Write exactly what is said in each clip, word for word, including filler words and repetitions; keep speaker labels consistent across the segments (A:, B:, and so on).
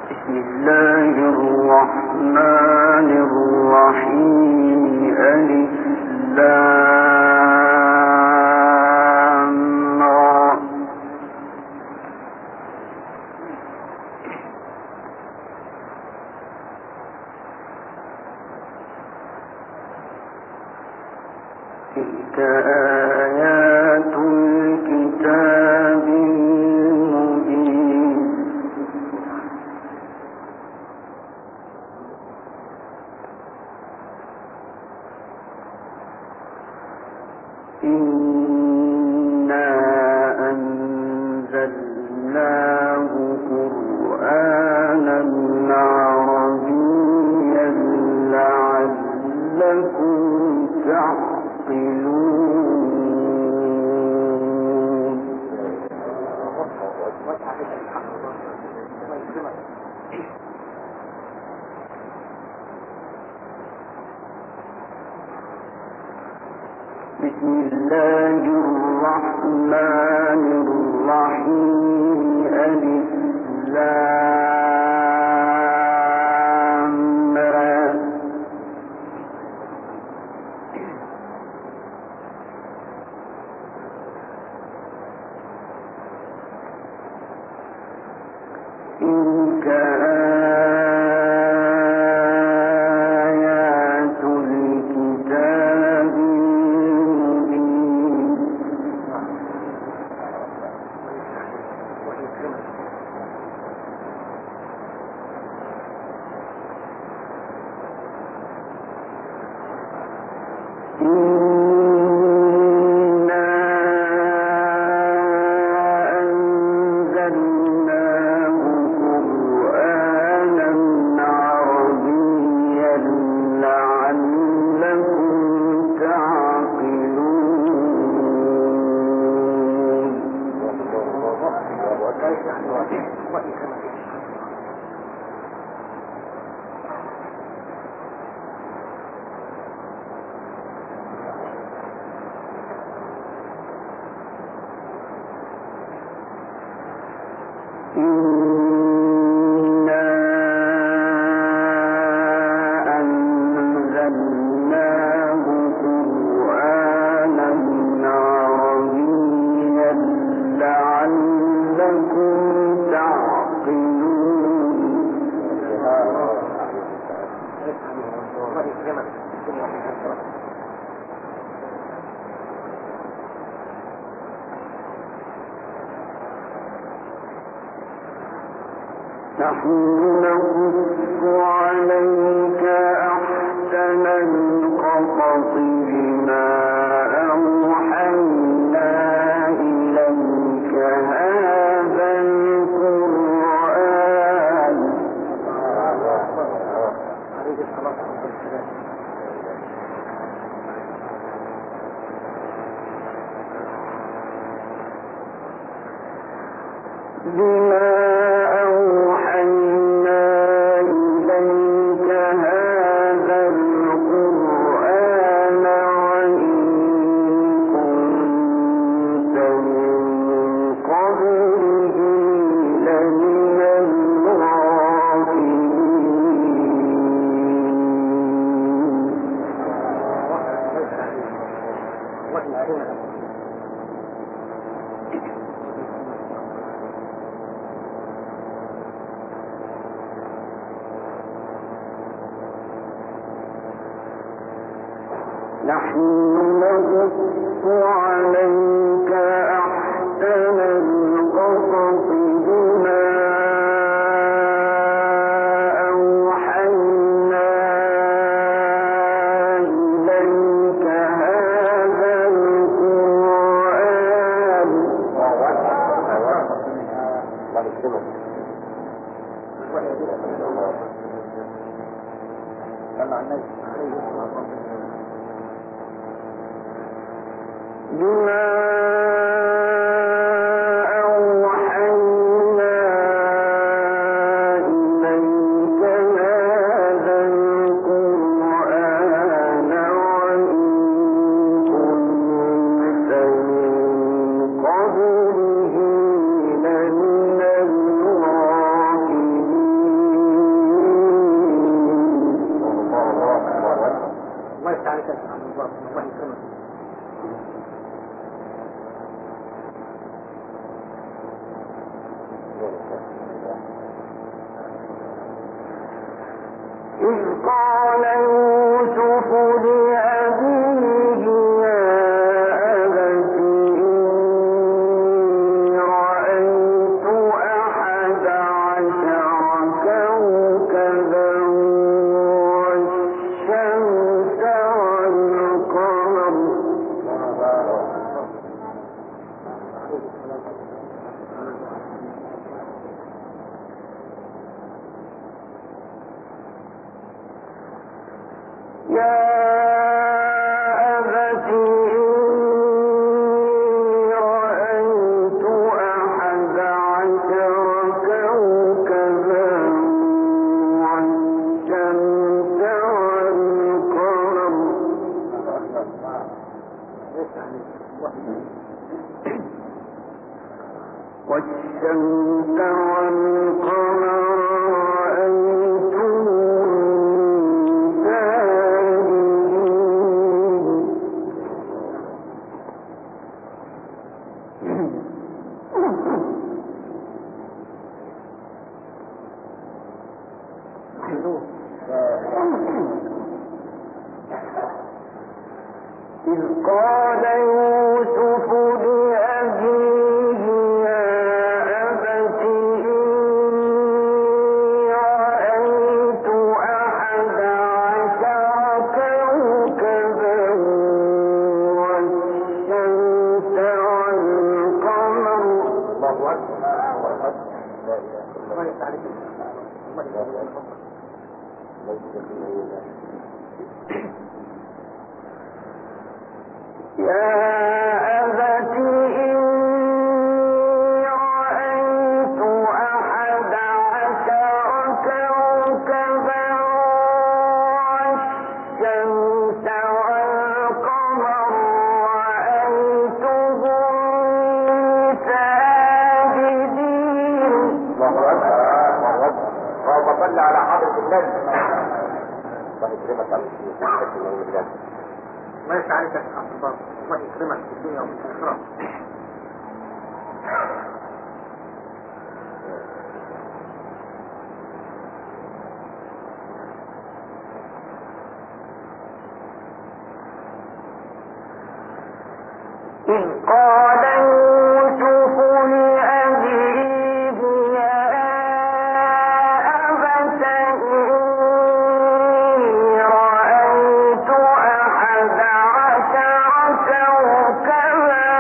A: بسم الله الرحمن الرحيم. ألف لام را. تلك آيات الكتاب المبين. إنا أنزلناه قرآنا عربيا لعلكم تعقلون. بسم الله الرحمن الرحيم. ألف لام را. تلك آيات الكتاب المبين. إنا أنزلناه قرآنا عربيا لعلكم تعقلون. نحن نقص عليك أحسن القصص بما أوحينا إليك هذا القرآن. بما نحن نقص عليك أحسن القصص بما أوحينا إليك هذا القرآن. بما أوحينا إليك هذا القرآن وإن كنت من قبله لمن الغافلين. والشمس والقمر رأيتهم إذ قال يوسف لأبيه يا أبت إني رأيت أحد عشر كوكبا والشمس والقمر. الله أكبر. الله يسعدك. الله يسعدك. يا أبت إني رأيت أحد عشر كوكبا والشمس والقمر رأيتهم ساجدين. الله أكبر. الله أكبر. وصلى على حضرة النبي. الله يكرمك على الشيء. ما يسعدك يا الله، الله يكرمك في الدنيا وفي الآخرة. إذ قال يوسف لأبيه يا أبت إني رأيت أحد عشر كوكبا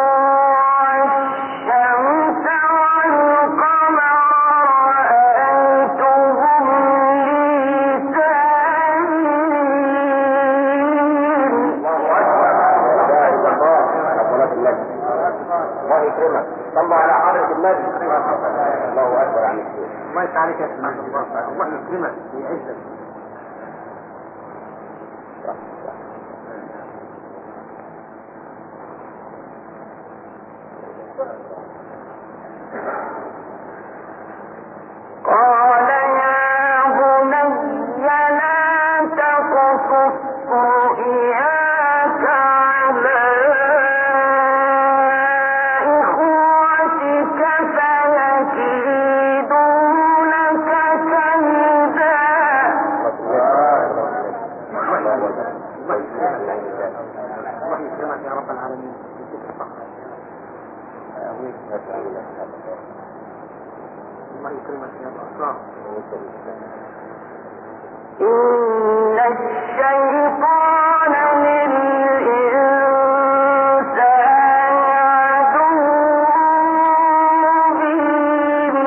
A: والشمس والقمر رأيتهم لي ساجدين. الله يكرمك. صلوا على حضرة النبي. الله أكبر عن الشيء. الله يسعدك يا سيدنا الله. الله يكرمك ويعزك. قال يا بني لا تقصص رؤياك على إخوتك فيكيدوا لك كيدا. الله يكرمك يا رب العالمين. الله يكرمك يا أسرار. إن الشيطان للإنسان عدو مبين.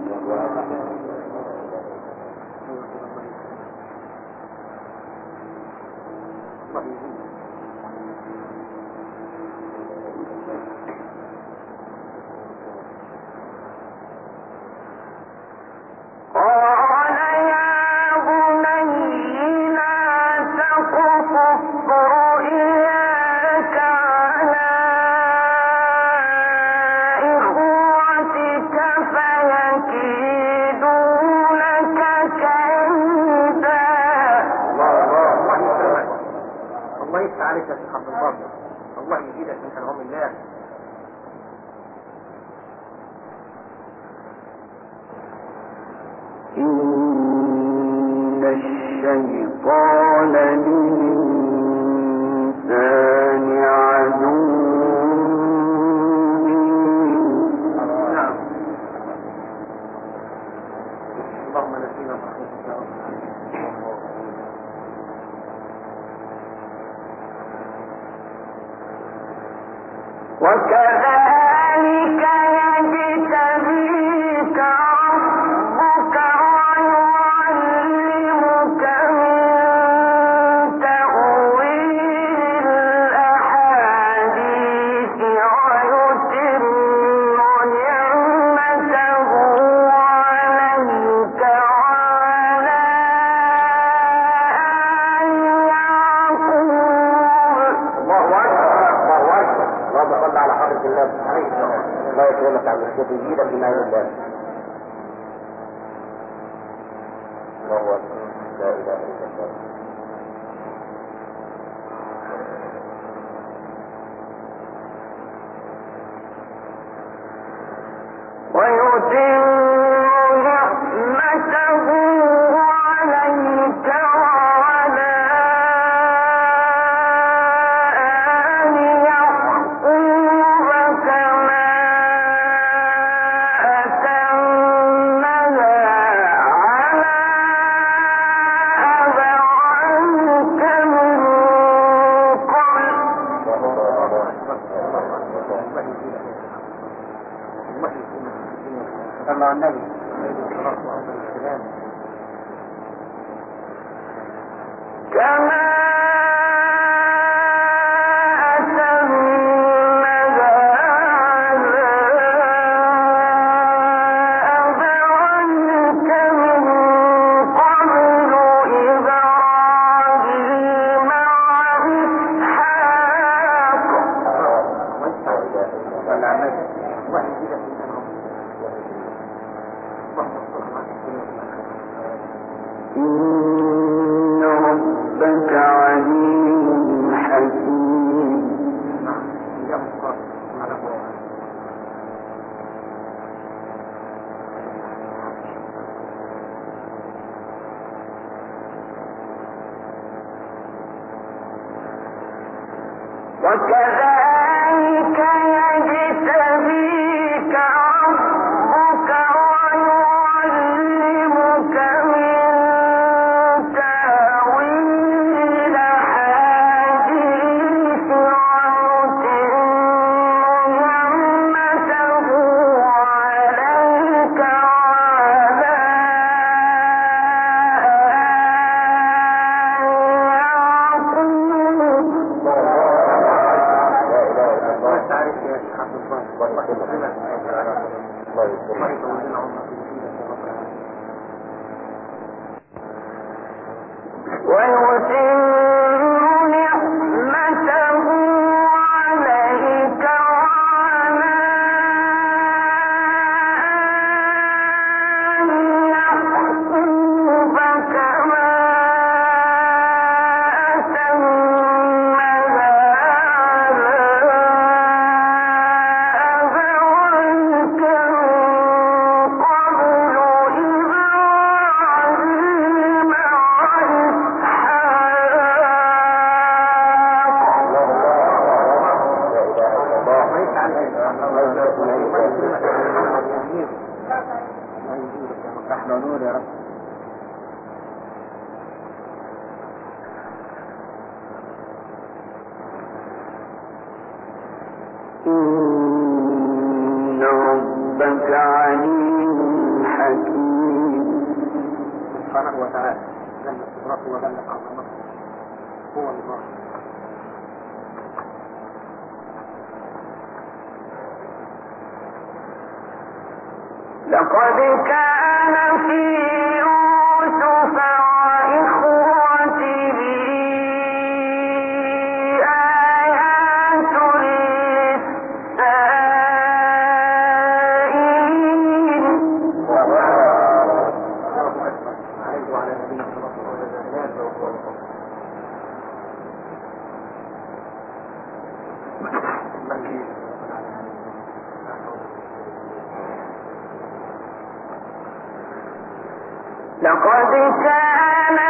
A: قال يا بني لا تقصص رؤياك على إخوتك فيكيدوا لك كيدا. الله يفتح عليك يا شيخ عبد الباسط. الله يزيدك من كلام الله. إن
B: الشيطان للإنسان عدو وكذلك يجتبيك ربك ويعلمك من تأويل الأحاديث ويتم نعمته عليك وعلى آل يعقوب.
A: اللهم صل على حضرة الله لا يكرمك عن الشيخ يجيدك بما يرضى. الله أكبر لا إله إلا الله.
B: ويتم نعمته عليك وعلى آل يعقوب كما أتمها على أبويك من قبل.
A: صلى على النبي.
B: كما أتمها على أبويك من قبل إبراهيم وإسحاق.
A: صلى على النبي.
B: إن ربك عليم حكيم. وكذلك يجتبيك ربك ويعلمك من تأويل الأحاديث ويتم نعمته عليك وعلى ويتم نعمته عليك وعلى آل يعقوب كما أتمها على أبويك من قبل إبراهيم
A: نحن نور يا رب.
B: إن ربك عليم حكيم.
A: سبحانه وتعالى جل قدرته وجل عظمته هو الله.
B: لقد كان في يوسف وإخوته آيات للسائلين.
A: عليه وعلى نبينا الصلاة والسلام.
B: لقد كان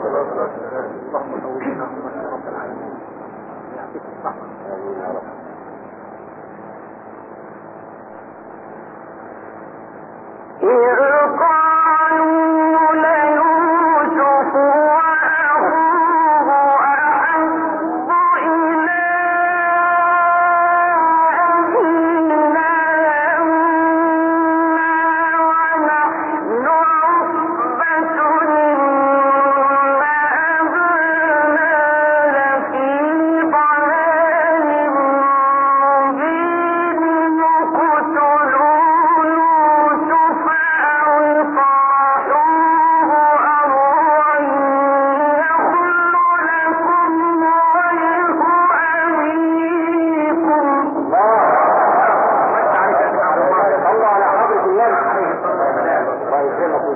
A: اللهم قوينا يا رب العالمين يعطيك الصحة. آمين يا رب.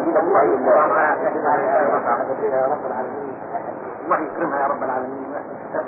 A: الله يكرمها يا رب العالمين.